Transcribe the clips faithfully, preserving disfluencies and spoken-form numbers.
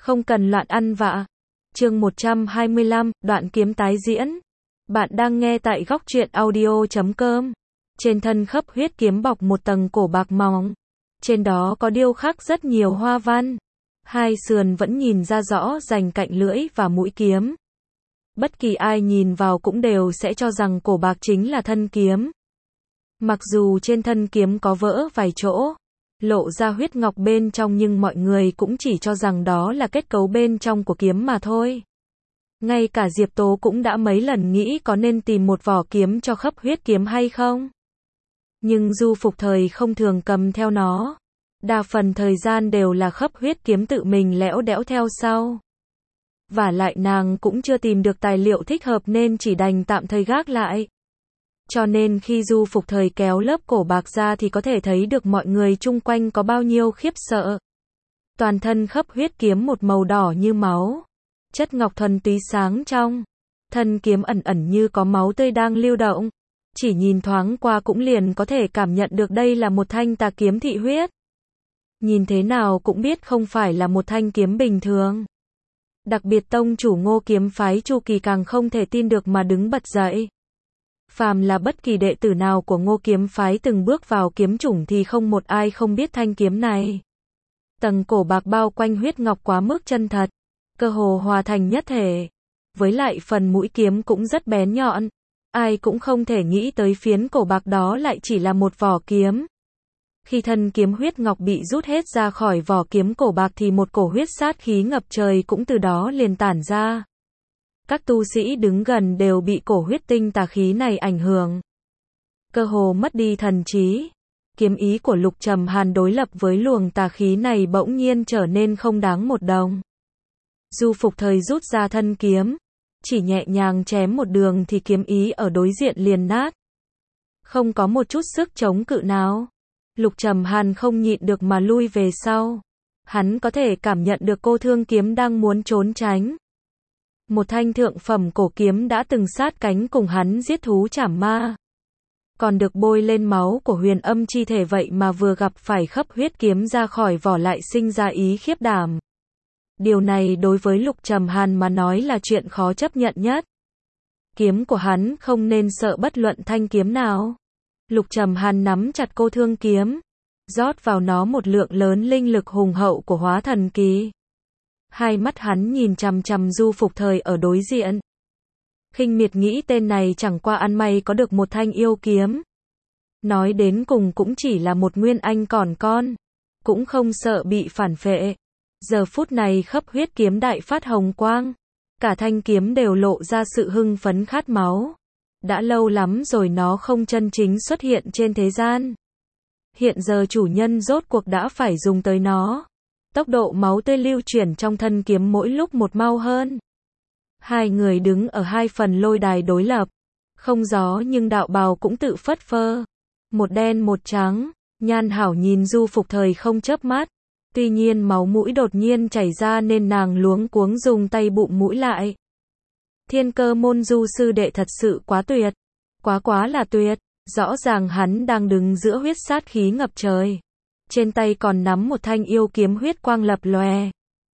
Không cần loạn ăn vạ. Chương một trăm hai mươi lăm, đoạn kiếm tái diễn. Bạn đang nghe tại góc truyện audio chấm com. Trên thân khấp huyết kiếm bọc một tầng cổ bạc mỏng. Trên đó có điêu khắc rất nhiều hoa văn. Hai sườn vẫn nhìn ra rõ rành cạnh lưỡi và mũi kiếm. Bất kỳ ai nhìn vào cũng đều sẽ cho rằng cổ bạc chính là thân kiếm. Mặc dù trên thân kiếm có vỡ vài chỗ, lộ ra huyết ngọc bên trong, nhưng mọi người cũng chỉ cho rằng đó là kết cấu bên trong của kiếm mà thôi. Ngay cả Diệp Tố cũng đã mấy lần nghĩ có nên tìm một vỏ kiếm cho khấp huyết kiếm hay không. Nhưng Du Phục Thời không thường cầm theo nó. Đa phần thời gian đều là khấp huyết kiếm tự mình lẽo đẽo theo sau. Vả lại nàng cũng chưa tìm được tài liệu thích hợp nên chỉ đành tạm thời gác lại. Cho nên khi Du Phục Thời kéo lớp cổ bạc ra thì có thể thấy được mọi người chung quanh có bao nhiêu khiếp sợ. Toàn thân khấp huyết kiếm một màu đỏ như máu. Chất ngọc thuần túy sáng trong. Thân kiếm ẩn ẩn như có máu tươi đang lưu động. Chỉ nhìn thoáng qua cũng liền có thể cảm nhận được đây là một thanh tà kiếm thị huyết. Nhìn thế nào cũng biết không phải là một thanh kiếm bình thường. Đặc biệt tông chủ Ngô kiếm phái Chu Kỳ càng không thể tin được mà đứng bật dậy. Phàm là bất kỳ đệ tử nào của Ngô kiếm phái từng bước vào kiếm chủng thì không một ai không biết thanh kiếm này. Tầng cổ bạc bao quanh huyết ngọc quá mức chân thật, cơ hồ hòa thành nhất thể. Với lại phần mũi kiếm cũng rất bén nhọn, ai cũng không thể nghĩ tới phiến cổ bạc đó lại chỉ là một vỏ kiếm. Khi thân kiếm huyết ngọc bị rút hết ra khỏi vỏ kiếm cổ bạc thì một cổ huyết sát khí ngập trời cũng từ đó liền tản ra. Các tu sĩ đứng gần đều bị cổ huyết tinh tà khí này ảnh hưởng. Cơ hồ mất đi thần trí. Kiếm ý của Lục Trầm Hàn đối lập với luồng tà khí này bỗng nhiên trở nên không đáng một đồng. Du Phục Thời rút ra thân kiếm, chỉ nhẹ nhàng chém một đường thì kiếm ý ở đối diện liền nát. Không có một chút sức chống cự nào. Lục Trầm Hàn không nhịn được mà lui về sau. Hắn có thể cảm nhận được cô thương kiếm đang muốn trốn tránh. Một thanh thượng phẩm cổ kiếm đã từng sát cánh cùng hắn giết thú trảm ma. Còn được bôi lên máu của huyền âm chi thể, vậy mà vừa gặp phải khấp huyết kiếm ra khỏi vỏ lại sinh ra ý khiếp đảm. Điều này đối với Lục Trầm Hàn mà nói là chuyện khó chấp nhận nhất. Kiếm của hắn không nên sợ bất luận thanh kiếm nào. Lục Trầm Hàn nắm chặt cô thương kiếm, rót vào nó một lượng lớn linh lực hùng hậu của hóa thần kỳ. Hai mắt hắn nhìn chằm chằm Du Phục Thời ở đối diện. Khinh miệt nghĩ tên này chẳng qua ăn may có được một thanh yêu kiếm. Nói đến cùng cũng chỉ là một nguyên anh còn con. Cũng không sợ bị phản phệ. Giờ phút này khấp huyết kiếm đại phát hồng quang. Cả thanh kiếm đều lộ ra sự hưng phấn khát máu. Đã lâu lắm rồi nó không chân chính xuất hiện trên thế gian. Hiện giờ chủ nhân rốt cuộc đã phải dùng tới nó. Tốc độ máu tươi lưu chuyển trong thân kiếm mỗi lúc một mau hơn. Hai người đứng ở hai phần lôi đài đối lập. Không gió nhưng đạo bào cũng tự phất phơ. Một đen một trắng. Nhan Hảo nhìn Du Phục Thời không chớp mắt. Tuy nhiên máu mũi đột nhiên chảy ra nên nàng luống cuống dùng tay bụm mũi lại. Thiên Cơ môn Du sư đệ thật sự quá tuyệt. Quá quá là tuyệt. Rõ ràng hắn đang đứng giữa huyết sát khí ngập trời. Trên tay còn nắm một thanh yêu kiếm huyết quang lập lòe.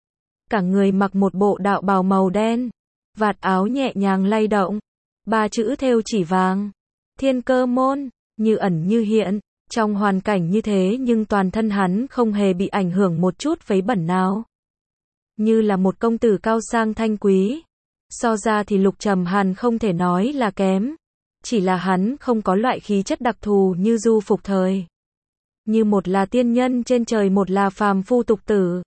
Cả người mặc một bộ đạo bào màu đen. Vạt áo nhẹ nhàng lay động. Ba chữ thêu chỉ vàng. Thiên Cơ môn, như ẩn như hiện. Trong hoàn cảnh như thế nhưng toàn thân hắn không hề bị ảnh hưởng một chút vấy bẩn nào. Như là một công tử cao sang thanh quý. So ra thì Lục Trầm Hàn không thể nói là kém. Chỉ là hắn không có loại khí chất đặc thù như Du Phục Thời. Như một là tiên nhân trên trời, một là phàm phu tục tử.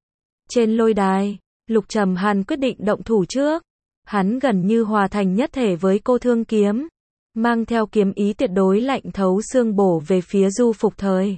Trên lôi đài, Lục Trầm Hàn quyết định động thủ trước. Hắn gần như hòa thành nhất thể với cô thương kiếm. Mang theo kiếm ý tuyệt đối lạnh thấu xương bổ về phía Du Phục Thời.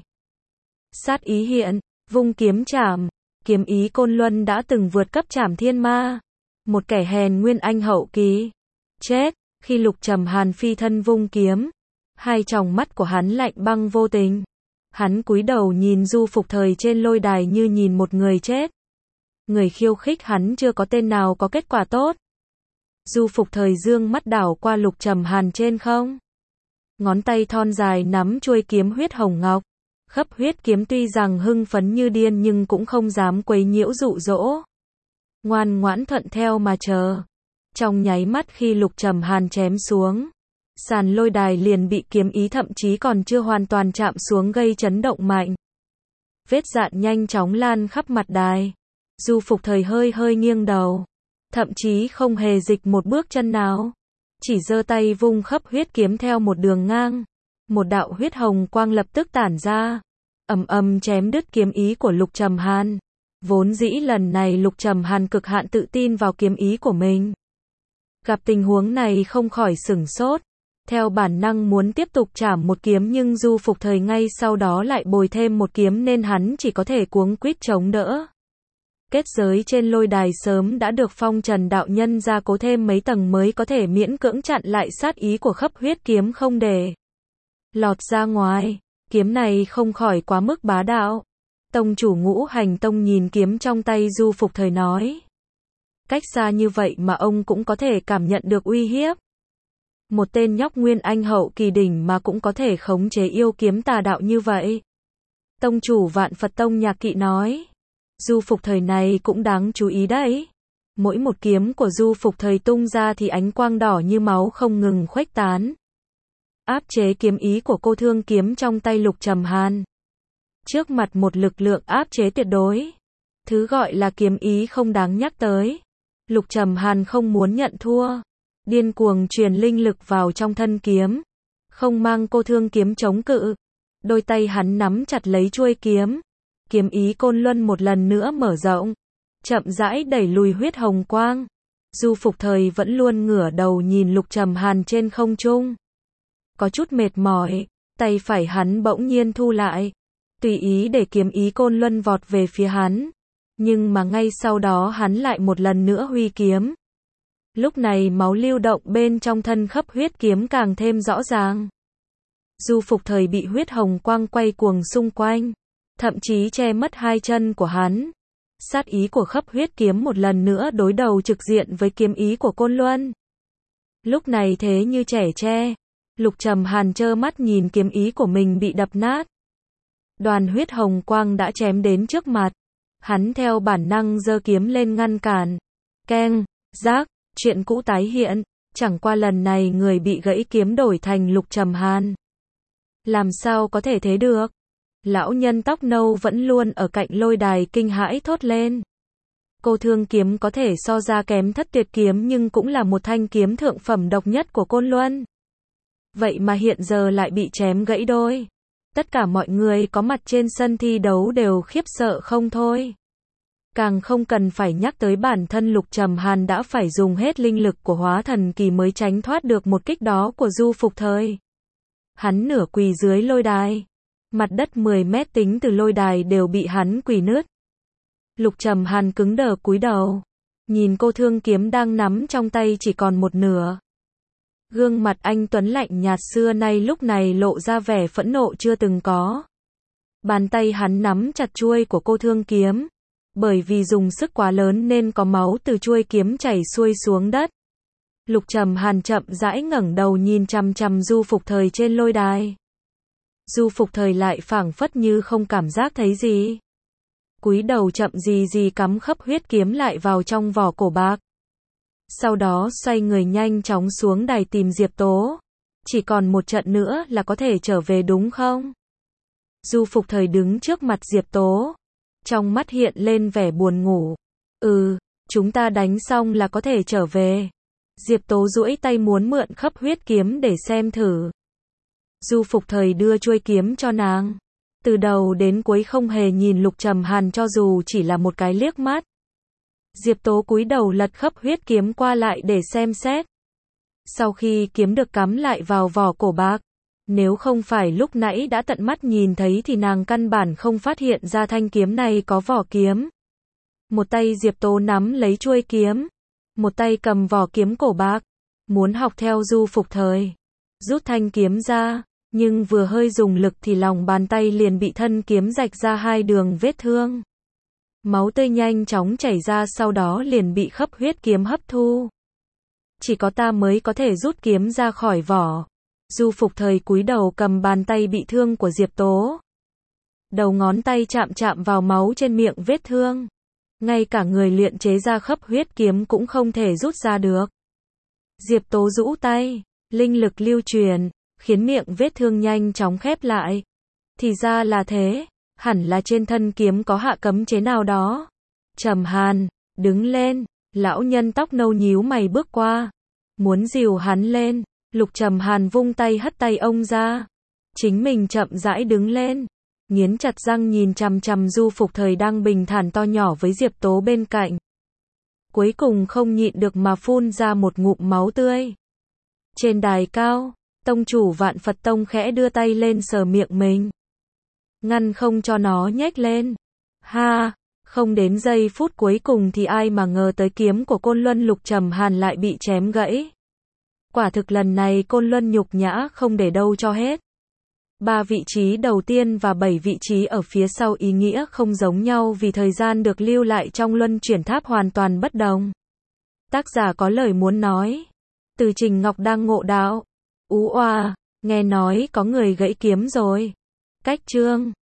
Sát ý hiện, vung kiếm chảm. Kiếm ý Côn Luân đã từng vượt cấp chảm thiên ma. Một kẻ hèn nguyên anh hậu kỳ. Chết, khi Lục Trầm Hàn phi thân vung kiếm. Hai tròng mắt của hắn lạnh băng vô tình. Hắn cúi đầu nhìn Du Phục Thời trên lôi đài như nhìn một người chết. Người khiêu khích hắn chưa có tên nào có kết quả tốt. Du Phục Thời dương mắt đảo qua Lục Trầm Hàn trên không. Ngón tay thon dài nắm chuôi kiếm huyết hồng ngọc. Khấp huyết kiếm tuy rằng hưng phấn như điên nhưng cũng không dám quấy nhiễu dụ dỗ. ngoan ngoãn thuận theo mà chờ. Trong nháy mắt khi Lục Trầm Hàn chém xuống, sàn lôi đài liền bị kiếm ý thậm chí còn chưa hoàn toàn chạm xuống gây chấn động mạnh. Vết dạn nhanh chóng lan khắp mặt đài. Du Phục Thời hơi hơi nghiêng đầu, thậm chí không hề dịch một bước chân nào, chỉ giơ tay vung khắp huyết kiếm theo một đường ngang. Một đạo huyết hồng quang lập tức tản ra, ầm ầm chém đứt kiếm ý của Lục Trầm Hàn. Vốn dĩ lần này Lục Trầm Hàn cực hạn tự tin vào kiếm ý của mình. Gặp tình huống này không khỏi sửng sốt, theo bản năng muốn tiếp tục chảm một kiếm nhưng Du Phục Thời ngay sau đó lại bồi thêm một kiếm nên hắn chỉ có thể cuống quýt chống đỡ. Kết giới trên lôi đài sớm đã được Phong Trần đạo nhân gia cố thêm mấy tầng mới có thể miễn cưỡng chặn lại sát ý của khắp huyết kiếm không để lọt ra ngoài. Kiếm này không khỏi quá mức bá đạo. Tông chủ Ngũ Hành Tông nhìn kiếm trong tay Du Phục Thời nói. Cách xa như vậy mà ông cũng có thể cảm nhận được uy hiếp. Một tên nhóc nguyên anh hậu kỳ đỉnh mà cũng có thể khống chế yêu kiếm tà đạo như vậy. Tông chủ Vạn Phật Tông Nhạc Kỵ nói. Du Phục Thời này cũng đáng chú ý đấy. Mỗi một kiếm của Du Phục Thời tung ra thì ánh quang đỏ như máu không ngừng khuếch tán, áp chế kiếm ý của cô thương kiếm trong tay Lục Trầm Hàn. Trước mặt một lực lượng áp chế tuyệt đối, thứ gọi là kiếm ý không đáng nhắc tới. Lục Trầm Hàn không muốn nhận thua, điên cuồng truyền linh lực vào trong thân kiếm, không mang cô thương kiếm chống cự. Đôi tay hắn nắm chặt lấy chuôi kiếm, kiếm ý côn luân một lần nữa mở rộng, chậm rãi đẩy lùi huyết hồng quang. Du Phục Thời vẫn luôn ngửa đầu nhìn Lục Trầm Hàn trên không trung, có chút mệt mỏi, tay phải hắn bỗng nhiên thu lại, tùy ý để kiếm ý côn luân vọt về phía hắn, nhưng mà ngay sau đó hắn lại một lần nữa huy kiếm. Lúc này máu lưu động bên trong thân khắp huyết kiếm càng thêm rõ ràng. Du Phục Thời bị huyết hồng quang quay cuồng xung quanh, thậm chí che mất hai chân của hắn. Sát ý của khắp huyết kiếm một lần nữa đối đầu trực diện với kiếm ý của côn luân. Lúc này thế như trẻ tre, Lục Trầm Hàn trơ mắt nhìn kiếm ý của mình bị đập nát. Đoàn huyết hồng quang đã chém đến trước mặt, hắn theo bản năng giơ kiếm lên ngăn cản. Keng, rác, chuyện cũ tái hiện, chẳng qua lần này người bị gãy kiếm đổi thành Lục Trầm Hàn. Làm sao có thể thế được? Lão nhân tóc nâu vẫn luôn ở cạnh lôi đài kinh hãi thốt lên. Cô thương kiếm có thể so ra kém Thất Tuyệt kiếm nhưng cũng là một thanh kiếm thượng phẩm độc nhất của côn luân. Vậy mà hiện giờ lại bị chém gãy đôi. Tất cả mọi người có mặt trên sân thi đấu đều khiếp sợ không thôi. Càng không cần phải nhắc tới bản thân Lục Trầm Hàn đã phải dùng hết linh lực của hóa thần kỳ mới tránh thoát được một kích đó của Du Phục Thời. Hắn nửa quỳ dưới lôi đài. Mặt đất mười mét tính từ lôi đài đều bị hắn quỳ nứt. Lục Trầm Hàn cứng đờ cúi đầu, nhìn cô thương kiếm đang nắm trong tay chỉ còn một nửa. Gương mặt anh tuấn lạnh nhạt xưa nay lúc này lộ ra vẻ phẫn nộ chưa từng có. Bàn tay hắn nắm chặt chuôi của cô thương kiếm, bởi vì dùng sức quá lớn nên có máu từ chuôi kiếm chảy xuôi xuống đất. Lục Trầm Hàn chậm rãi ngẩng đầu nhìn chằm chằm Du Phục Thời trên lôi đài. Du Phục Thời lại phảng phất như không cảm giác thấy gì. Cúi đầu chậm gì gì cắm khắp huyết kiếm lại vào trong vỏ cổ bạc. Sau đó xoay người nhanh chóng xuống đài tìm Diệp Tố. Chỉ còn một trận nữa là có thể trở về đúng không? Du Phục Thời đứng trước mặt Diệp Tố, trong mắt hiện lên vẻ buồn ngủ. Ừ, chúng ta đánh xong là có thể trở về. Diệp Tố duỗi tay muốn mượn khắp huyết kiếm để xem thử. Du Phục Thời đưa chuôi kiếm cho nàng. Từ đầu đến cuối không hề nhìn Lục Trầm Hàn cho dù chỉ là một cái liếc mắt. Diệp Tố cúi đầu lật khắp huyết kiếm qua lại để xem xét. Sau khi kiếm được cắm lại vào vỏ cổ bạc, nếu không phải lúc nãy đã tận mắt nhìn thấy thì nàng căn bản không phát hiện ra thanh kiếm này có vỏ kiếm. Một tay Diệp Tố nắm lấy chuôi kiếm, một tay cầm vỏ kiếm cổ bạc, muốn học theo Du Phục Thời, rút thanh kiếm ra, nhưng vừa hơi dùng lực thì lòng bàn tay liền bị thân kiếm rạch ra hai đường vết thương. Máu tươi nhanh chóng chảy ra sau đó liền bị khắp huyết kiếm hấp thu. Chỉ có ta mới có thể rút kiếm ra khỏi vỏ. Du Phục Thời cúi đầu cầm bàn tay bị thương của Diệp Tố. Đầu ngón tay chạm chạm vào máu trên miệng vết thương. ngay cả người luyện chế ra khắp huyết kiếm cũng không thể rút ra được. Diệp Tố rũ tay, linh lực lưu truyền, khiến miệng vết thương nhanh chóng khép lại. Thì ra là thế, hẳn là trên thân kiếm có hạ cấm chế nào đó. Trầm Hàn, đứng lên, lão nhân tóc nâu nhíu mày bước qua, muốn dìu hắn lên, Lục Trầm Hàn vung tay hất tay ông ra. Chính mình chậm rãi đứng lên, nghiến chặt răng nhìn chằm chằm du phục thời đang bình thản to nhỏ với Diệp Tố bên cạnh. Cuối cùng không nhịn được mà phun ra một ngụm máu tươi. Trên đài cao, tông chủ Vạn Phật Tông khẽ đưa tay lên sờ miệng mình, ngăn không cho nó nhếch lên. Ha, không đến giây phút cuối cùng thì ai mà ngờ tới kiếm của Côn Luân Lục Trầm Hàn lại bị chém gãy. Quả thực lần này Côn Luân nhục nhã không để đâu cho hết. Ba vị trí đầu tiên và bảy vị trí ở phía sau ý nghĩa không giống nhau vì thời gian được lưu lại trong luân chuyển tháp hoàn toàn bất đồng. Tác giả có lời muốn nói. Từ Trình Ngọc đang ngộ đạo. Ú oa, nghe nói có người gãy kiếm rồi. Cách chương